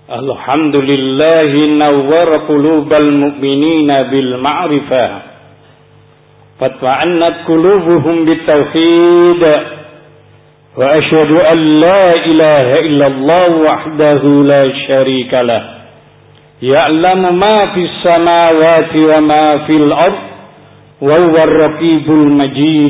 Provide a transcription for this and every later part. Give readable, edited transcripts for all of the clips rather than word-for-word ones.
Alhamdulillahi nawwara qulubal mu'minina bil ma'rifah fatma'annat qulubuhum bitauhid wa asyhadu an la ilaha illallah wahdahu la syarika lah ya'lamu ma fis samawati wa ma fil ard wa huwar raqibul majid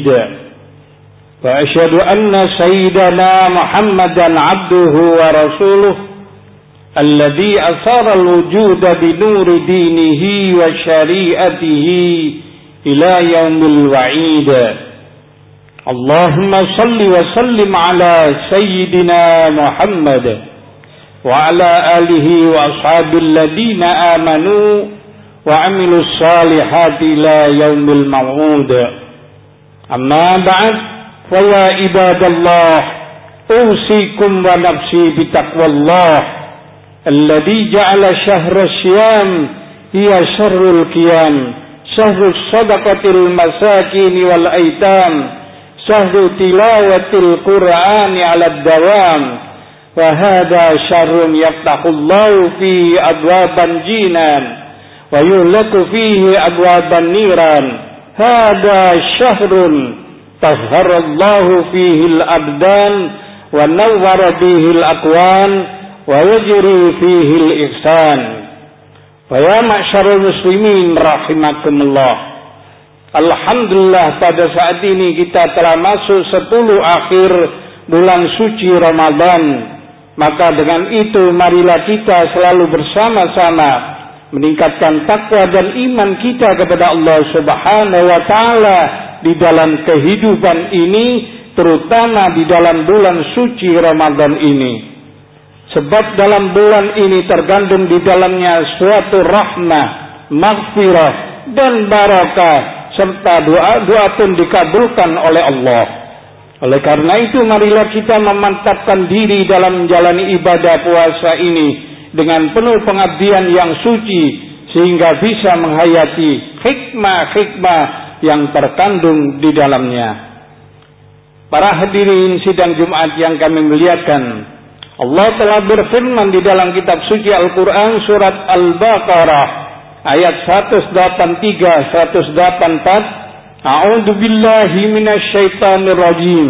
wa asyhadu anna sayyidana Muhammadan abduhu wa rasuluh alladhi asara al-wujuda binuri dinihi wa syari'atihi ila yaumil wa'id. Allahumma salli wa sallim ala sayyidina Muhammad wa ala alihi wa ashabil ladina amanu wa amilus salihati ila yaumil maw'ud. Amma ba'd, fa ya ibadallah, usikum wa nafsi bitaqwallah الذي جعل شهر الصيام هي شهر القيام شهر الصدقة المساكين والأيتام شهر تلاوة القرآن على الدوام وهذا شهر يفتح الله فيه أبواب الجنان ويغلق فيه أبواب النيران هذا شهر طهر الله فيه الأبدان ونور فيه الأكوان wa yajri fihi al-ihsan. Wa ya ma'syarul muslimin rahimakumullah. Alhamdulillah pada saat ini kita telah masuk 10 akhir bulan suci Ramadan. Maka dengan itu marilah kita selalu bersama-sama meningkatkan takwa dan iman kita kepada Allah Subhanahu wa taala di dalam kehidupan ini, terutama di dalam bulan suci Ramadan ini. Sebab dalam bulan ini tergandung di dalamnya suatu rahmah, maghfirah dan barakah serta doa-doa pun dikabulkan oleh Allah. Oleh karena itu marilah kita memantapkan diri dalam menjalani ibadah puasa ini dengan penuh pengabdian yang suci sehingga bisa menghayati hikmah-hikmah yang terkandung di dalamnya. Para hadirin sidang Jumat yang kami muliakan, Allah telah berfirman di dalam kitab suci Al-Quran surat Al-Baqarah ayat 183-184. A'udzu billahi minasyaitonir rajim.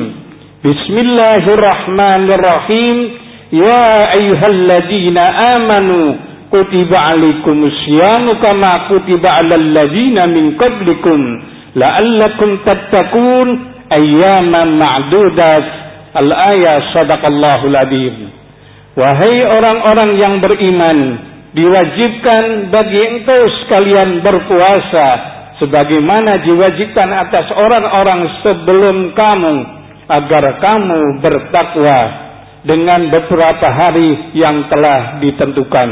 Bismillahirrahmanirrahim. Ya ayyuhalladzina amanu kutiba 'alaikumus syiyamu kama kutiba 'alal ladzina min qablikum la'allakum tattaqun ayyaman ma'dudat. Al-ayat sadaqallahul adzim. Wahai orang-orang yang beriman, diwajibkan bagi engkau sekalian berpuasa sebagaimana diwajibkan atas orang-orang sebelum kamu agar kamu bertakwa dengan beberapa hari yang telah ditentukan.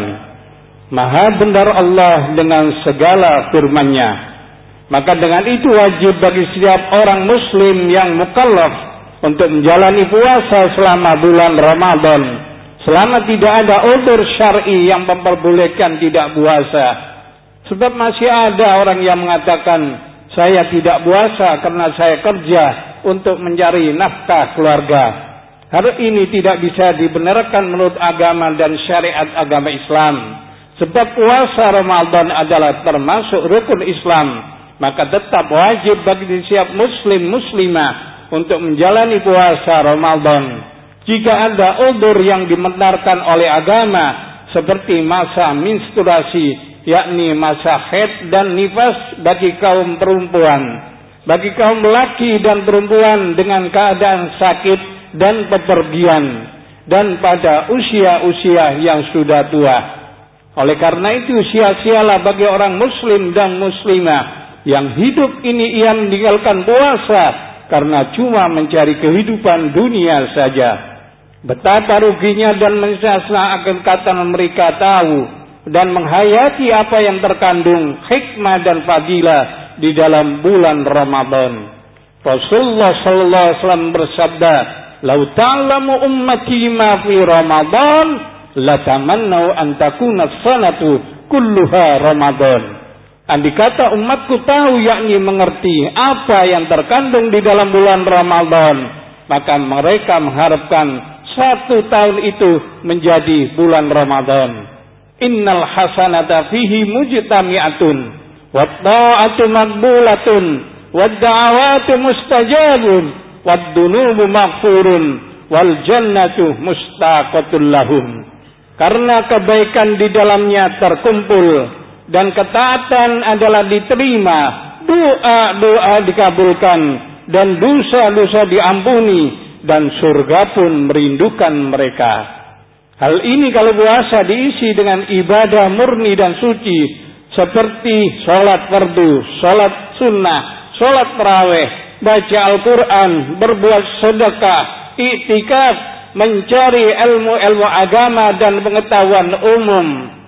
Maha benar Allah dengan segala firman-Nya. Maka dengan itu wajib bagi setiap orang muslim yang mukallaf untuk menjalani puasa selama bulan Ramadan, selama tidak ada udzur syar'i yang memperbolehkan tidak puasa. Sebab masih ada orang yang mengatakan, saya tidak puasa karena saya kerja untuk mencari nafkah keluarga. Hal ini tidak bisa dibenarkan menurut agama dan syariat agama Islam. Sebab puasa Ramadan adalah termasuk rukun Islam, maka tetap wajib bagi setiap muslim muslimah untuk menjalani puasa Ramadan. Jika ada udzur yang dibenarkan oleh agama seperti masa menstruasi, yakni masa haid dan nifas bagi kaum perempuan, bagi kaum laki dan perempuan dengan keadaan sakit dan bepergian, dan pada usia-usia yang sudah tua. Oleh karena itu sia-sialah bagi orang muslim dan muslimah yang hidup ini ia meninggalkan puasa karena cuma mencari kehidupan dunia saja. Betapa ruginya dan menyesatnya akan kata mereka tahu dan menghayati apa yang terkandung hikmah dan fadilah di dalam bulan Ramadan. Rasulullah sallallahu alaihi wasallam bersabda, "Lau ta'lamu ummati ma fi Ramadan, la tamannau an takuna sanatu kulluha Ramadan." Andai kata umatku tahu, yakni mengerti apa yang terkandung di dalam bulan Ramadan, maka mereka mengharapkan 1 tahun itu menjadi bulan Ramadan. Innal hasanata fihi mujtami'atun wat ta'atu maqbulatun wad da'awatu mustajabun wad dunubu maghfurun wal jannatu mustaqatul lahum. Karena kebaikan di dalamnya terkumpul dan ketaatan adalah diterima, doa-doa dikabulkan dan dosa-dosa diampuni dan surga pun merindukan mereka. Hal ini kalau puasa diisi dengan ibadah murni dan suci seperti sholat fardu, sholat sunnah, sholat tarawih, baca Al-Quran, berbuat sedekah, iktikaf, mencari ilmu-ilmu agama dan pengetahuan umum,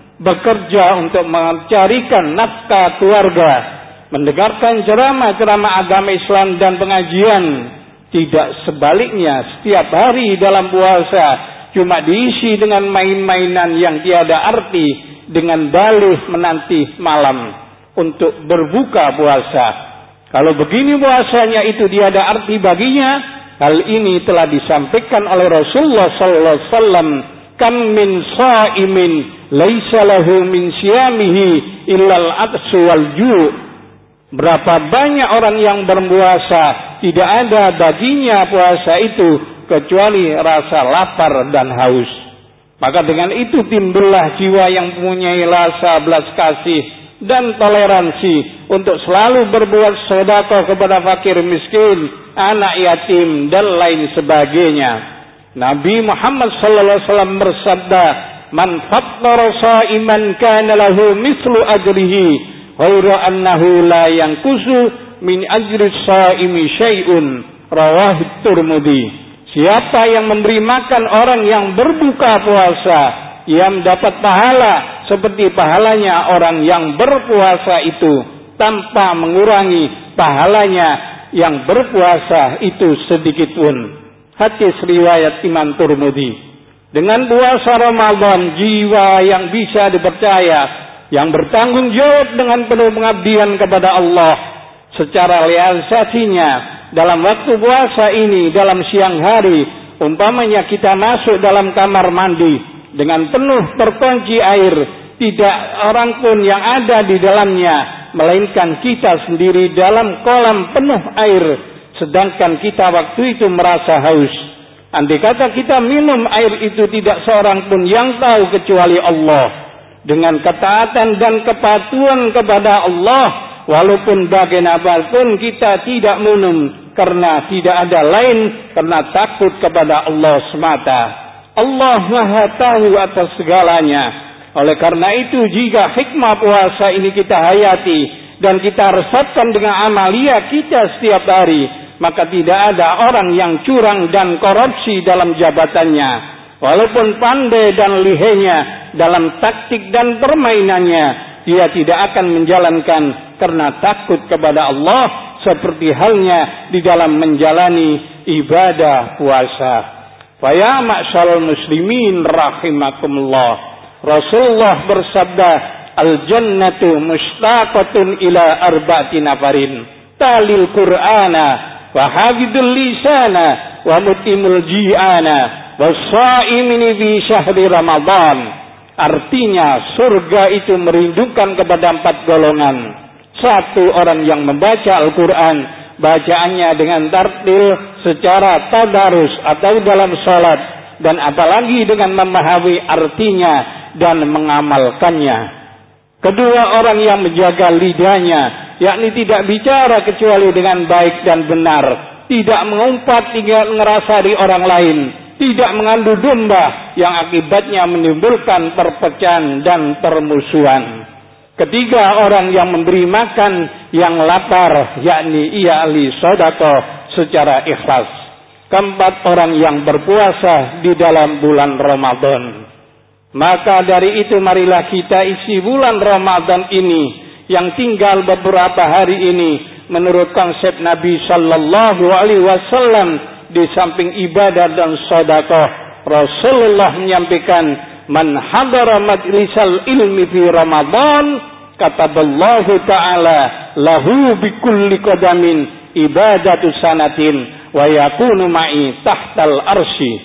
bekerja untuk mencarikan nafkah keluarga, mendengarkan ceramah-ceramah agama Islam dan pengajian. Tidak sebaliknya, setiap hari dalam puasa cuma diisi dengan main-mainan yang tiada arti, dengan dalih menanti malam untuk berbuka puasa. Kalau begini puasanya itu tiada arti baginya. Hal ini telah disampaikan oleh Rasulullah sallallahu alaihi wasallam, kam min shaimin laisa lahu min siyamihi illal atsu wal ju'. Berapa banyak orang yang berpuasa tidak ada baginya puasa itu kecuali rasa lapar dan haus. Maka dengan itu timbullah jiwa yang mempunyai rasa belas kasih dan toleransi untuk selalu berbuat sedekah kepada fakir miskin, anak yatim dan lain sebagainya. Nabi Muhammad sallallahu alaihi wasallam bersabda, "Man fattara sha'iman kana lahu mislu ajrihi, ghaira annahu la yanqusu min ajri sha'imi syai'un." Rawahu Tirmidzi. Siapa yang memberi makan orang yang berbuka puasa, ia mendapat pahala seperti pahalanya orang yang berpuasa itu, tanpa mengurangi pahalanya yang berpuasa itu sedikit pun. Hadis riwayat Imam Tirmidzi. Dengan puasa Ramadan, jiwa yang bisa dipercaya, yang bertanggung jawab dengan penuh pengabdian kepada Allah secara realisasinya dalam waktu puasa ini, dalam siang hari, umpamanya kita masuk dalam kamar mandi dengan penuh terkunci air, tidak orang pun yang ada di dalamnya, melainkan kita sendiri dalam kolam penuh air, sedangkan kita waktu itu merasa haus. Andai kata kita minum air itu, tidak seorang pun yang tahu kecuali Allah. Dengan ketaatan dan kepatuhan kepada Allah, walaupun bagaimanapun kita tidak minum, karena tidak ada lain, karena takut kepada Allah semata. Allah Maha tahu atas segalanya. Oleh karena itu, jika hikmah puasa ini kita hayati dan kita resapkan dengan amalia kita setiap hari, maka tidak ada orang yang curang dan korupsi dalam jabatannya. Walaupun pandai dan lihainya dalam taktik dan permainannya, dia tidak akan menjalankan karena takut kepada Allah, seperti halnya di dalam menjalani ibadah puasa. Fa ya ma'syarul muslimin rahimakumullah. Rasulullah bersabda, al-jannatu mushtaqatun ila arba'ati nafarin, talil qur'ana wa hafidul lisana wa mutimul ji'ana wa sha'imini fi syahri Ramadan. Artinya surga itu merindukan kepada 4 golongan. 1, orang yang membaca Al-Quran, bacaannya dengan tartil secara tadarus atau dalam salat, dan apalagi dengan memahami artinya dan mengamalkannya. 2, orang yang menjaga lidahnya, yakni tidak bicara kecuali dengan baik dan benar, tidak mengumpat hingga ngerasari orang lain, tidak mengadu domba yang akibatnya menimbulkan perpecahan dan permusuhan. 3, orang yang memberi makan yang lapar, yakni ia ahli sedekah secara ikhlas. 4, orang yang berpuasa di dalam bulan Ramadan. Maka dari itu marilah kita isi bulan Ramadan ini yang tinggal beberapa hari ini menurut konsep Nabi sallallahu alaihi wasallam. Di samping ibadah dan sedekah, Rasulullah menyampaikan, man hadara majlisal ilmi fi Ramadan kataballahu ta'ala lahu bikulli qadamin ibadatu sanatin wa yakunu ma'i tahtal arsy.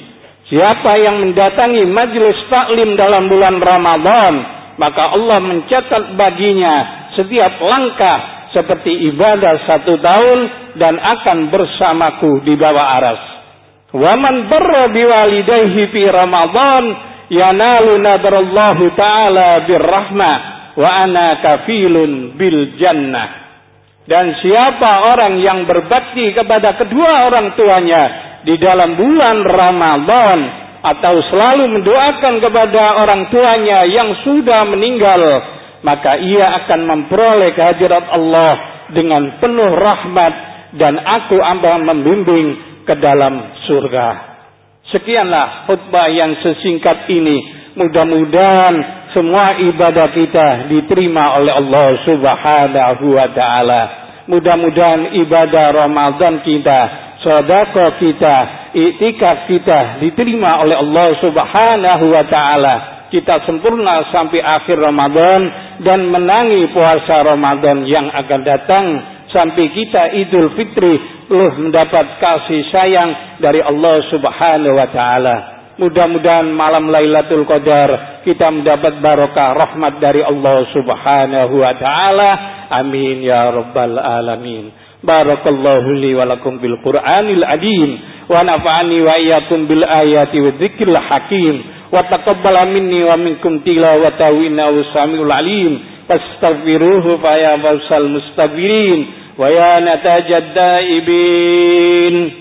Siapa yang mendatangi majelis taklim dalam bulan Ramadan, maka Allah mencatat baginya setiap langkah seperti ibadah 1 tahun dan akan bersamaku di bawah aras. Wa man barra biwalidayhi fi Ramadan yanalu nadarallahu ta'ala birrahmah wa ana kafilun bil jannah. Dan siapa orang yang berbakti kepada kedua orang tuanya di dalam bulan Ramadan atau selalu mendoakan kepada orang tuanya yang sudah meninggal, maka ia akan memperoleh kehadirat Allah dengan penuh rahmat dan aku akan membimbing ke dalam surga. Sekianlah khutbah yang sesingkat ini. Mudah-mudahan semua ibadah kita diterima oleh Allah Subhanahu wa taala. Mudah-mudahan ibadah Ramadan kita, sedekah kita, iktikaf kita diterima oleh Allah Subhanahu wa taala. Kita sempurna sampai akhir Ramadan dan menangi puasa Ramadan yang akan datang sampai kita Idul Fitri mendapat kasih sayang dari Allah Subhanahu wa taala. Mudah-mudahan malam Lailatul Qadar kita mendapat barokah rahmat dari Allah Subhanahu wa taala. Amin ya rabbal alamin. Barakallahu li wa lakum bil Qur'anil azim wa nafa'ani wa iyyakum bil ayati wadh-dhikril hakim wa taqabbala minni wa minkum tilawatahu innahu samiul alim. Fastaghfiruhu fa ya fawsal mustaghfirin wa ya natajad daibin.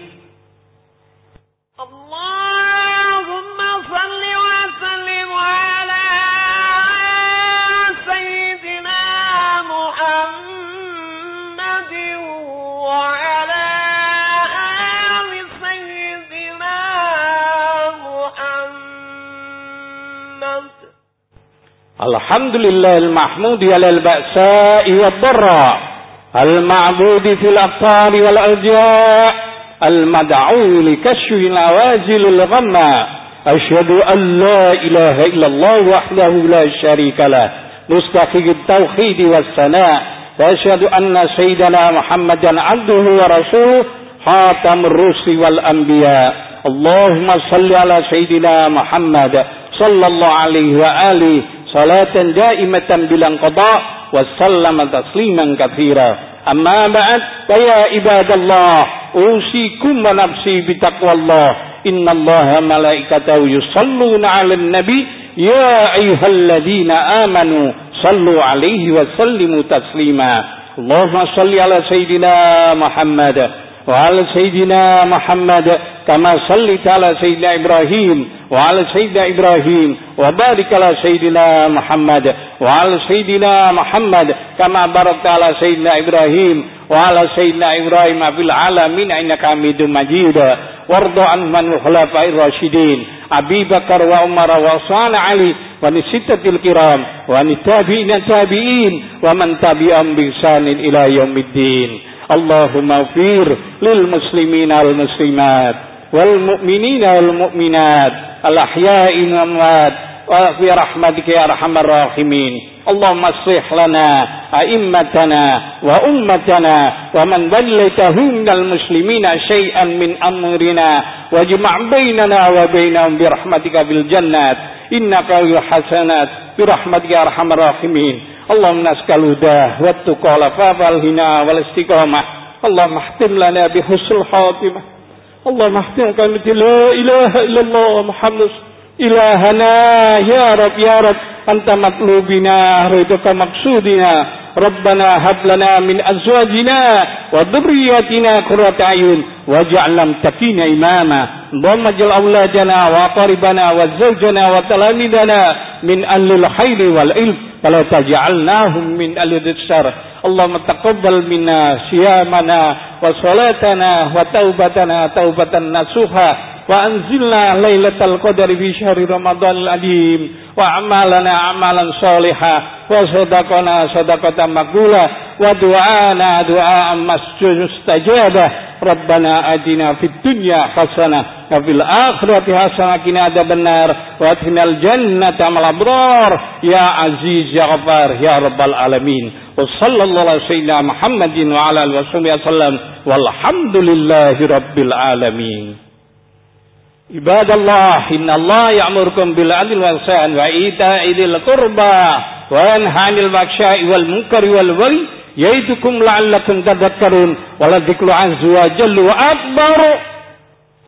Alhamdulillahil mahmudi alal ba'sa'i wad dharra al-ma'budi fil aqtari wal arja' al-mad'u li kashfi nawazilil ghamma asyhadu an la ilaha illallah wahdahu la syarika lah mustahiqut tauhid was sana' wa asyhadu anna sayyidana Muhammadan abduhu wa rasuluh khatamur rusuli wal anbiya. Allahumma shalli ala sayyidina Muhammad sallallahu alaihi wa alihi salatan daimatan bilang qada wa sallama tasliman katsira. Amma ba'd, ya ibadallah, usikum wa nafsi bitaqwallah. Innallaha malaikatahu yusalluna 'alan nabi ya ayyuhalladzina amanu sallu 'alaihi wa sallimu taslima. Allahumma shalli ala sayyidina Muhammad wa ala sayyidina Muhammad kama shallaita ala sayyidina Ibrahim wa ala sayyidina Ibrahim wa barik ala sayyidina Muhammad wa ala sayyidina Muhammad kama barakta ala sayyidina Ibrahim wa ala sayyidina Ibrahim fil alamin innaka Hamidum Majid. Warda an man khulafa'ir rasyidin Abi Bakar wa Umar wa Utsman Ali wa nisittatil kiram wa nitabi'ina tabi'in wa man tabi'ahum bi ihsanin ila yaumiddin. Allahumma ighfir lil muslimina wal muslimat wal mu'minina wal mu'minat al ahya'i wal amwat wa bi rahmatika ya arhamar rahimin. Allahumma aslih lana a'immatana wa ummatana wa man wallaitahu minal muslimina syai'an min amrina wajma' bainana wa bainahum bi rahmatika bil jannat innaka lil hasanat bi rahmatika ya arhamar rahimin. Allahumma naskal huda wa tuqa wal hina wal istiqamah. Allahumma ihtim lana bi husnul khatimah. Allahumma ihtim kalimati la ilaha illallah Muhammad ilahana ya rab anta matlubina ridka maqsudina rabbana hab lana min azwajina wa dhurriyyatina qurrata ayun waj'alna muttaqina imama. Allahumma ja'al auladana wa qaribana wa zawjana wa talamidana min ahlil khairi wal ilm wala taj'alnahum min ahlil syarr. Allahumma taqabbal minna siyamana wa salatana wa taubatana taubatan nasuha wa anzilna lailatal qadri fi syahri ramadhanil azim wa amalana amalan salihah wa sadaqana sadaqatan maqbulah wa du'ana du'aan mustajabah. Rabbana atina fid dunya hasanah wa fil akhirati hasanah qina adzabannar wa adkhilnal jannata ma'al abrar ya aziz ya ghafar ya rabbal alamin. Wa sallallahu ala sayyidina Muhammadin wa ala alihi wasallam walhamdulillahi rabbil alamin. Ibadallah, innallaha ya'murukum bil 'adli wal ihsan wa ita'i dzil qurba wa yanha 'anil fahsya'i wal munkari wal baghi ya'idukum la'allakum tadhakkarun wa la dzikru 'azza wa jalla wa akbar.